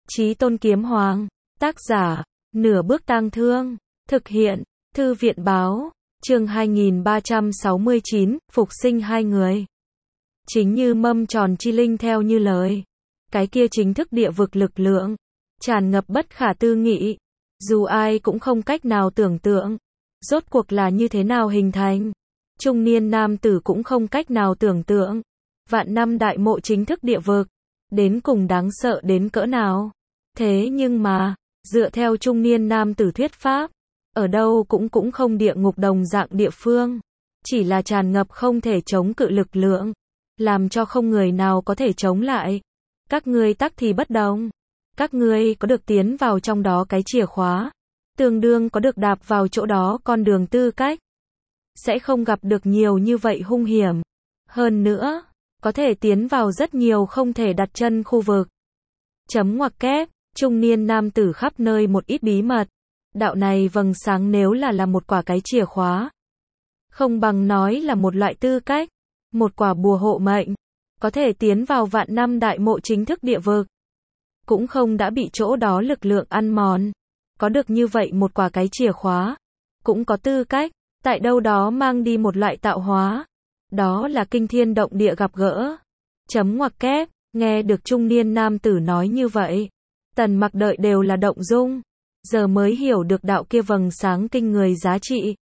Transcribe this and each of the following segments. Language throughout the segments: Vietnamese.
Chí Tôn Kiếm Hoàng. Tác giả, Nửa Bước Tang Thương. Thực hiện, Thư viện Báo. Chương 2369, Phục sinh hai người. Chính như mâm tròn chi linh theo như lời. Cái kia chính thức địa vực lực lượng. Tràn ngập bất khả tư nghị. Dù ai cũng không cách nào tưởng tượng. Rốt cuộc là như thế nào hình thành. Trung niên nam tử cũng không cách nào tưởng tượng. Vạn năm đại mộ chính thức địa vực. Đến cùng đáng sợ đến cỡ nào. Thế nhưng mà, dựa theo trung niên nam tử thuyết pháp, ở đâu cũng không địa ngục đồng dạng địa phương. Chỉ là tràn ngập không thể chống cự lực lượng. Làm cho không người nào có thể chống lại. Các ngươi tắc thì bất đồng. Các ngươi có được tiến vào trong đó cái chìa khóa. Tương đương có được đạp vào chỗ đó con đường tư cách. Sẽ không gặp được nhiều như vậy hung hiểm. Hơn nữa, có thể tiến vào rất nhiều không thể đặt chân khu vực. Chấm ngoặc kép, trung niên nam tử khắp nơi một ít bí mật. Đạo này vầng sáng nếu là một quả cái chìa khóa. Không bằng nói là một loại tư cách. Một quả bùa hộ mệnh. Có thể tiến vào vạn năm đại mộ chính thức địa vực. Cũng không đã bị chỗ đó lực lượng ăn mòn. Có được như vậy một quả cái chìa khóa. Cũng có tư cách. Tại đâu đó mang đi một loại tạo hóa. Đó là kinh thiên động địa gặp gỡ. Chấm ngoặc kép, nghe được trung niên nam tử nói như vậy. Tần Mặc đợi đều là động dung. Giờ mới hiểu được đạo kia vầng sáng kinh người giá trị.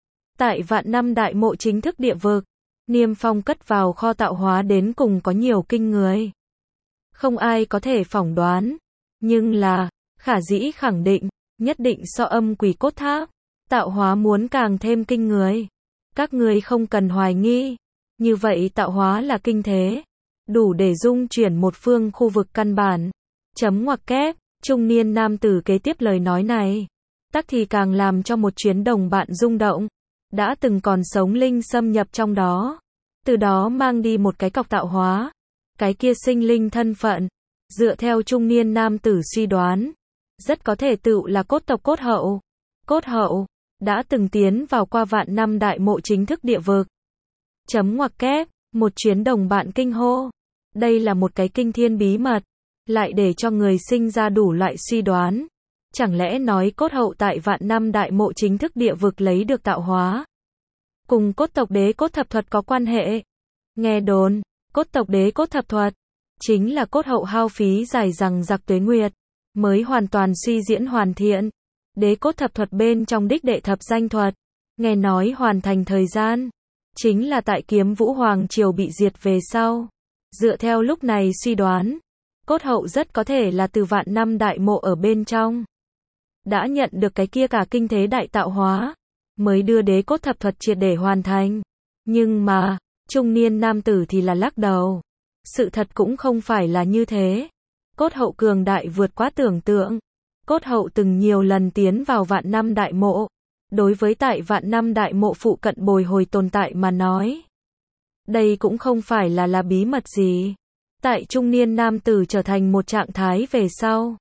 Tại vạn năm đại mộ chính thức địa vực. Niêm Phong cất vào kho tạo hóa đến cùng có nhiều kinh người. Không ai có thể phỏng đoán. Nhưng là, khả dĩ khẳng định, nhất định so âm quỷ cốt tháp. Tạo hóa muốn càng thêm kinh người. Các ngươi không cần hoài nghi. Như vậy tạo hóa là kinh thế. Đủ để dung chuyển một phương khu vực căn bản. Chấm ngoặc kép, trung niên nam tử kế tiếp lời nói này. Tắc thì càng làm cho một chuyến đồng bạn rung động. Đã từng còn sống linh xâm nhập trong đó. Từ đó mang đi một cái cọc tạo hóa. Cái kia sinh linh thân phận. Dựa theo trung niên nam tử suy đoán. Rất có thể tựu là cốt tộc cốt hậu. Cốt hậu. Đã từng tiến vào qua vạn năm đại mộ chính thức địa vực. Chấm ngoặc kép, một chuyến đồng bạn kinh hô. Đây là một cái kinh thiên bí mật. Lại để cho người sinh ra đủ loại suy đoán. Chẳng lẽ nói cốt hậu tại vạn năm đại mộ chính thức địa vực lấy được tạo hóa. Cùng cốt tộc đế cốt thập thuật có quan hệ. Nghe đồn, cốt tộc đế cốt thập thuật. Chính là cốt hậu hao phí dài dằng dặc tuế nguyệt. Mới hoàn toàn suy diễn hoàn thiện. Đế cốt thập thuật bên trong đích đệ thập danh thuật. Nghe nói hoàn thành thời gian. Chính là tại Kiếm Vũ Hoàng Triều bị diệt về sau. Dựa theo lúc này suy đoán. Cốt hậu rất có thể là từ vạn năm đại mộ ở bên trong. Đã nhận được cái kia cả kinh thế đại tạo hóa. Mới đưa đế cốt thập thuật triệt để hoàn thành. Nhưng mà, trung niên nam tử thì là lắc đầu. Sự thật cũng không phải là như thế. Cốt hậu cường đại vượt quá tưởng tượng. Cốt hậu từng nhiều lần tiến vào vạn năm đại mộ. Đối với tại vạn năm đại mộ phụ cận bồi hồi tồn tại mà nói. Đây cũng không phải là bí mật gì. Tại trung niên nam tử trở thành một trạng thái về sau.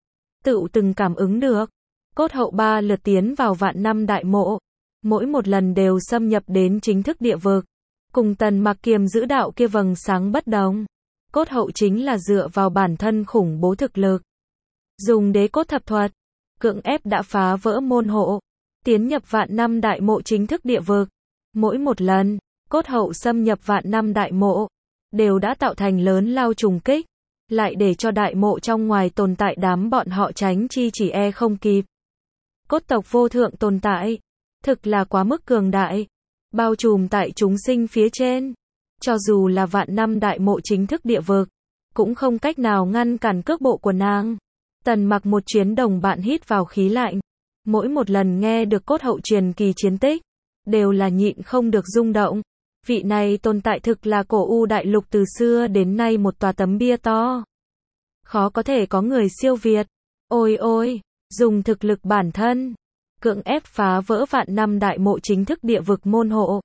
Tựu từng cảm ứng được. Cốt hậu 3 lượt tiến vào vạn năm đại mộ. Mỗi một lần đều xâm nhập đến chính thức địa vực. Cùng Tần Mặc kiềm giữ đạo kia vầng sáng bất đồng. Cốt hậu chính là dựa vào bản thân khủng bố thực lực. Dùng đế cốt thập thuật. Cưỡng ép đã phá vỡ môn hộ. Tiến nhập vạn năm đại mộ chính thức địa vực. Mỗi một lần, cốt hậu xâm nhập vạn năm đại mộ. Đều đã tạo thành lớn lao trùng kích. Lại để cho đại mộ trong ngoài tồn tại đám bọn họ tránh chi chỉ không kịp. Cốt tộc vô thượng tồn tại. Thực là quá mức cường đại. Bao trùm tại chúng sinh phía trên. Cho dù là vạn năm đại mộ chính thức địa vực. Cũng không cách nào ngăn cản cước bộ của nàng. Tần Mặc một chuyến đồng bạn hít vào khí lạnh. Mỗi một lần nghe được cốt hậu truyền kỳ chiến tích. Đều là nhịn không được rung động. Vị này tồn tại thực là cổ u đại lục từ xưa đến nay một tòa tấm bia to. Khó có thể có người siêu việt. Ôi ôi, dùng thực lực bản thân. Cưỡng ép phá vỡ vạn năm đại mộ chính thức địa vực môn hộ.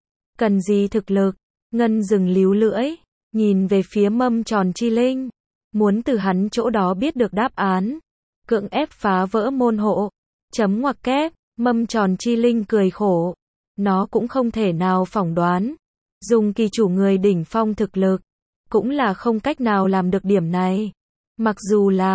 Cần gì thực lực? Ngân dừng líu lưỡi. Nhìn về phía mâm tròn chi linh. Muốn từ hắn chỗ đó biết được đáp án. Cưỡng ép phá vỡ môn hộ. Chấm ngoặc kép, mâm tròn chi linh cười khổ. Nó cũng không thể nào phỏng đoán. Dùng kỳ chủ người đỉnh phong thực lực. Cũng là không cách nào làm được điểm này. Mặc dù là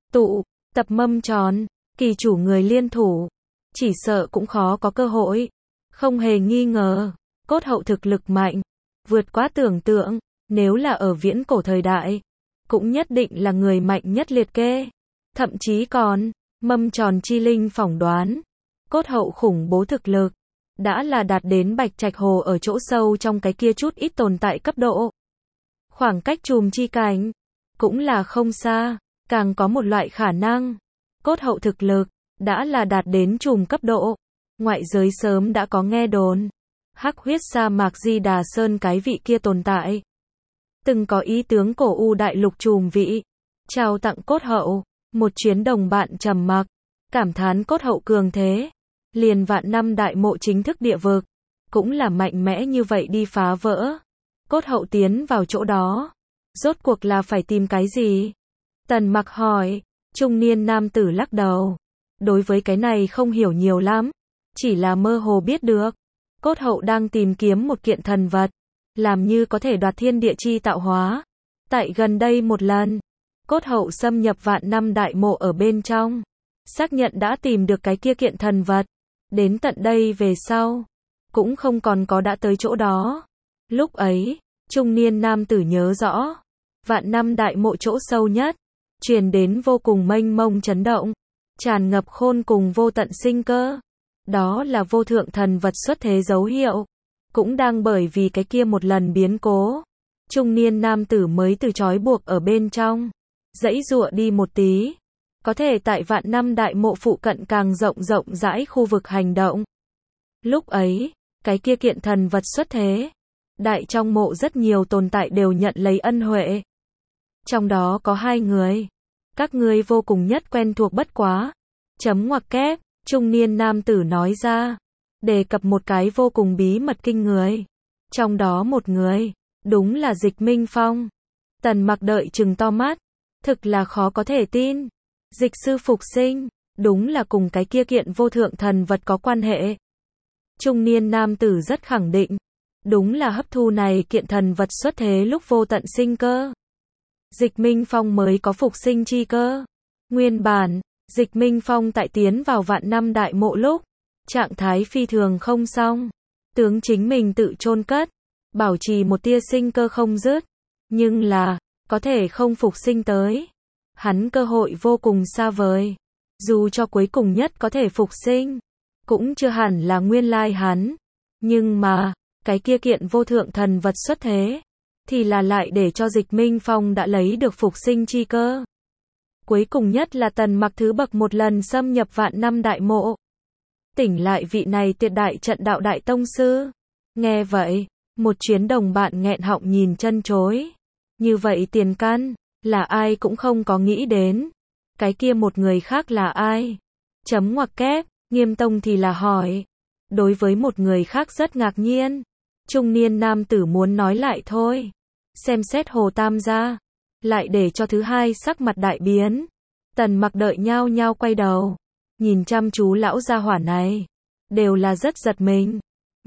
tụ tập mâm tròn, kỳ chủ người liên thủ, chỉ sợ cũng khó có cơ hội. Không hề nghi ngờ, cốt hậu thực lực mạnh, vượt quá tưởng tượng, nếu là ở viễn cổ thời đại, cũng nhất định là người mạnh nhất liệt kê. Thậm chí còn, mâm tròn chi linh phỏng đoán, cốt hậu khủng bố thực lực, đã là đạt đến Bạch Trạch Hồ ở chỗ sâu trong cái kia chút ít tồn tại cấp độ. Khoảng cách chùm chi cảnh, cũng là không xa, càng có một loại khả năng, cốt hậu thực lực, đã là đạt đến chùm cấp độ. Ngoại giới sớm đã có nghe đồn, hắc huyết sa mạc Di Đà Sơn cái vị kia tồn tại. Từng có ý tướng cổ u đại lục chùm vị, trao tặng cốt hậu, một chuyến đồng bạn trầm mặc, cảm thán cốt hậu cường thế. Liền vạn năm đại mộ chính thức địa vực, cũng là mạnh mẽ như vậy đi phá vỡ. Cốt hậu tiến vào chỗ đó, rốt cuộc là phải tìm cái gì? Tần Mặc hỏi, trung niên nam tử lắc đầu. Đối với cái này không hiểu nhiều lắm, chỉ là mơ hồ biết được. Cốt hậu đang tìm kiếm một kiện thần vật, làm như có thể đoạt thiên địa chi tạo hóa. Tại gần đây một lần, cốt hậu xâm nhập vạn năm đại mộ ở bên trong, xác nhận đã tìm được cái kia kiện thần vật. Đến tận đây về sau, cũng không còn có đã tới chỗ đó. Lúc ấy, trung niên nam tử nhớ rõ, vạn năm đại mộ chỗ sâu nhất, truyền đến vô cùng mênh mông chấn động, tràn ngập khôn cùng vô tận sinh cơ. Đó là vô thượng thần vật xuất thế dấu hiệu. Cũng đang bởi vì cái kia một lần biến cố, trung niên nam tử mới từ trói buộc ở bên trong, giãy giụa đi một tí. Có thể tại vạn năm đại mộ phụ cận càng rộng rãi khu vực hành động. Lúc ấy, cái kia kiện thần vật xuất thế, đại trong mộ rất nhiều tồn tại đều nhận lấy ân huệ. Trong đó có 2 người, các ngươi vô cùng nhất quen thuộc bất quá. Chấm ngoặc kép, trung niên nam tử nói ra, đề cập một cái vô cùng bí mật kinh người. Trong đó một người, đúng là Dịch Minh Phong. Tần Mặc đợi trừng to mắt, thực là khó có thể tin. Dịch sư phục sinh, đúng là cùng cái kia kiện vô thượng thần vật có quan hệ. Trung niên nam tử rất khẳng định, đúng là hấp thu này kiện thần vật xuất thế lúc vô tận sinh cơ. Dịch Minh Phong mới có phục sinh chi cơ. Nguyên bản, Dịch Minh Phong tại tiến vào vạn năm đại mộ lúc, trạng thái phi thường không xong, tướng chính mình tự chôn cất, bảo trì một tia sinh cơ không dứt, nhưng là, có thể không phục sinh tới. Hắn cơ hội vô cùng xa vời. Dù cho cuối cùng nhất có thể phục sinh, cũng chưa hẳn là nguyên lai hắn. Nhưng mà, cái kia kiện vô thượng thần vật xuất thế, thì là lại để cho Dịch Minh Phong đã lấy được phục sinh chi cơ. Cuối cùng nhất là Tần Mặc thứ bậc một lần xâm nhập vạn năm đại mộ. Tỉnh lại vị này tuyệt đại trận đạo đại tông sư. Nghe vậy, một chuyến đồng bạn nghẹn họng nhìn chân chối. Như vậy tiền căn, là ai cũng không có nghĩ đến. Cái kia một người khác là ai? Chấm ngoặc kép, Nghiêm Tông thì là hỏi. Đối với một người khác rất ngạc nhiên. Trung niên nam tử muốn nói lại thôi. Xem xét Hồ Tam gia, lại để cho thứ hai sắc mặt đại biến. Tần Mặc đợi nhao nhao quay đầu, nhìn chăm chú lão gia hỏa này, đều là rất giật mình.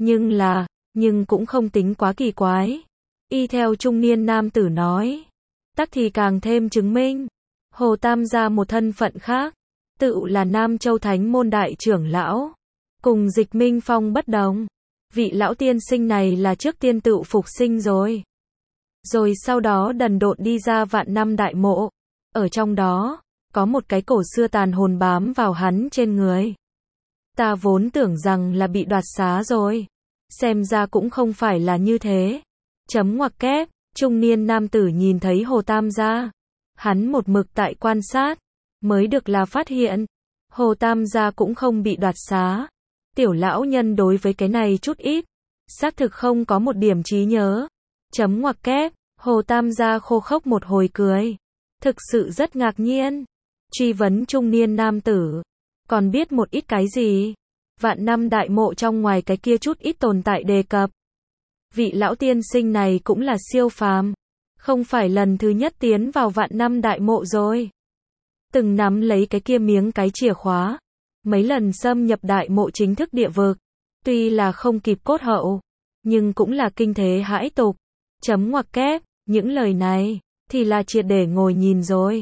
Nhưng cũng không tính quá kỳ quái. Y theo trung niên nam tử nói, tắc thì càng thêm chứng minh, Hồ Tam gia một thân phận khác, tự là Nam Châu Thánh môn đại trưởng lão, cùng Dịch Minh Phong bất đồng. Vị lão tiên sinh này là trước tiên tự phục sinh rồi sau đó đần độn đi ra vạn năm đại mộ. Ở trong đó, có một cái cổ xưa tàn hồn bám vào hắn trên người. Ta vốn tưởng rằng là bị đoạt xá rồi. Xem ra cũng không phải là như thế. Chấm ngoặc kép, trung niên nam tử nhìn thấy Hồ Tam gia. Hắn một mực tại quan sát, mới được là phát hiện. Hồ Tam gia cũng không bị đoạt xá. Tiểu lão nhân đối với cái này chút ít, xác thực không có một điểm trí nhớ. Chấm ngoặc kép, Hồ Tam gia khô khốc một hồi cười. Thực sự rất ngạc nhiên. Truy vấn trung niên nam tử. Còn biết một ít cái gì? Vạn năm đại mộ trong ngoài cái kia chút ít tồn tại đề cập. Vị lão tiên sinh này cũng là siêu phàm. Không phải lần thứ nhất tiến vào vạn năm đại mộ rồi. Từng nắm lấy cái kia miếng cái chìa khóa. Mấy lần xâm nhập đại mộ chính thức địa vực. Tuy là không kịp cốt hậu, nhưng cũng là kinh thế hãi tục. Chấm ngoặc kép, những lời này, thì là triệt để ngồi nhìn rồi.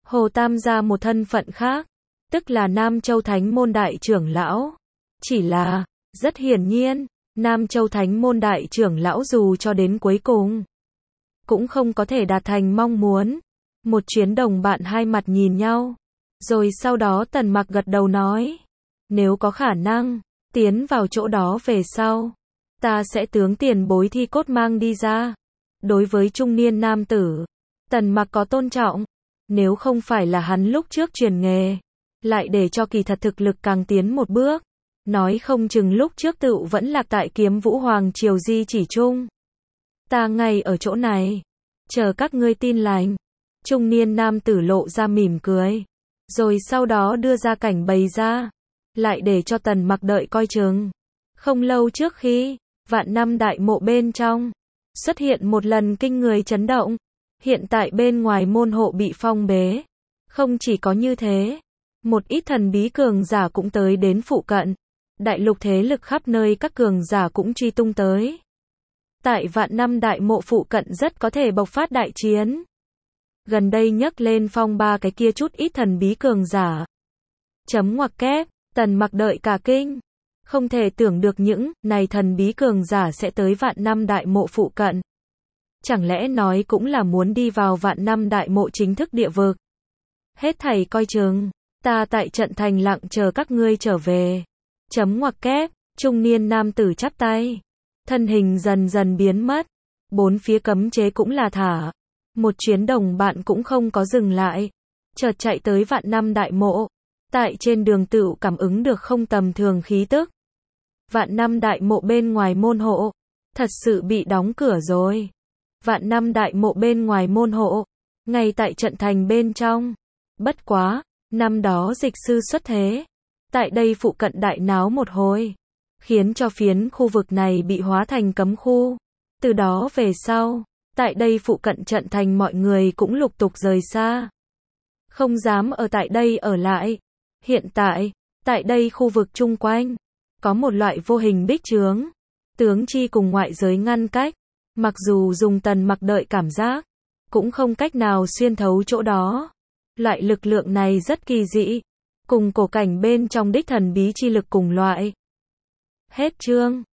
Hồ Tam gia một thân phận khác, tức là Nam Châu Thánh môn đại trưởng lão. Chỉ là, rất hiển nhiên, Nam Châu Thánh môn đại trưởng lão dù cho đến cuối cùng, cũng không có thể đạt thành mong muốn. Một chuyến đồng bạn hai mặt nhìn nhau. Rồi sau đó Tần Mặc gật đầu nói, nếu có khả năng, tiến vào chỗ đó về sau, ta sẽ tướng tiền bối thi cốt mang đi ra. Đối với trung niên nam tử, Tần Mặc có tôn trọng. Nếu không phải là hắn lúc trước truyền nghề, lại để cho kỳ thật thực lực càng tiến một bước, nói không chừng lúc trước tựu vẫn lạc tại Kiếm Vũ Hoàng Triều di chỉ chung. Ta ngay ở chỗ này, chờ các ngươi tin lành. Trung niên nam tử lộ ra mỉm cười, rồi sau đó đưa ra cảnh bày ra, lại để cho Tần Mặc đợi coi chừng. Không lâu trước khi, Vạn Năm Đại Mộ bên trong, xuất hiện một lần kinh người chấn động. Hiện tại bên ngoài môn hộ bị phong bế. Không chỉ có như thế, một ít thần bí cường giả cũng tới đến phụ cận. Đại lục thế lực khắp nơi các cường giả cũng truy tung tới. Tại Vạn Năm Đại Mộ phụ cận rất có thể bộc phát đại chiến. Gần đây nhấc lên phong ba cái kia chút ít thần bí cường giả. Chấm ngoặc kép, Tần Mặc đợi cả kinh. Không thể tưởng được những này thần bí cường giả sẽ tới Vạn Năm Đại Mộ phụ cận. Chẳng lẽ nói cũng là muốn đi vào Vạn Năm Đại Mộ chính thức địa vực. Hết thảy coi chừng, ta tại trận thành lặng chờ các ngươi trở về. Chấm ngoặc kép, trung niên nam tử chắp tay. Thân hình dần dần biến mất. Bốn phía cấm chế cũng là thả. Một chuyến đồng bạn cũng không có dừng lại. Chợt chạy tới Vạn Năm Đại Mộ. Tại trên đường tựu cảm ứng được không tầm thường khí tức. Vạn Năm Đại Mộ bên ngoài môn hộ, thật sự bị đóng cửa rồi. Vạn Năm Đại Mộ bên ngoài môn hộ, ngay tại trận thành bên trong. Bất quá, năm đó dịch sư xuất thế. Tại đây phụ cận đại náo một hồi, khiến cho phiến khu vực này bị hóa thành cấm khu. Từ đó về sau, tại đây phụ cận trận thành mọi người cũng lục tục rời xa. Không dám ở tại đây ở lại. Hiện tại, tại đây khu vực chung quanh, có một loại vô hình bích chướng. Tướng chi cùng ngoại giới ngăn cách. Mặc dù dùng Tần Mặc đợi cảm giác, cũng không cách nào xuyên thấu chỗ đó. Loại lực lượng này rất kỳ dị, cùng cổ cảnh bên trong đích thần bí chi lực cùng loại. Hết chương.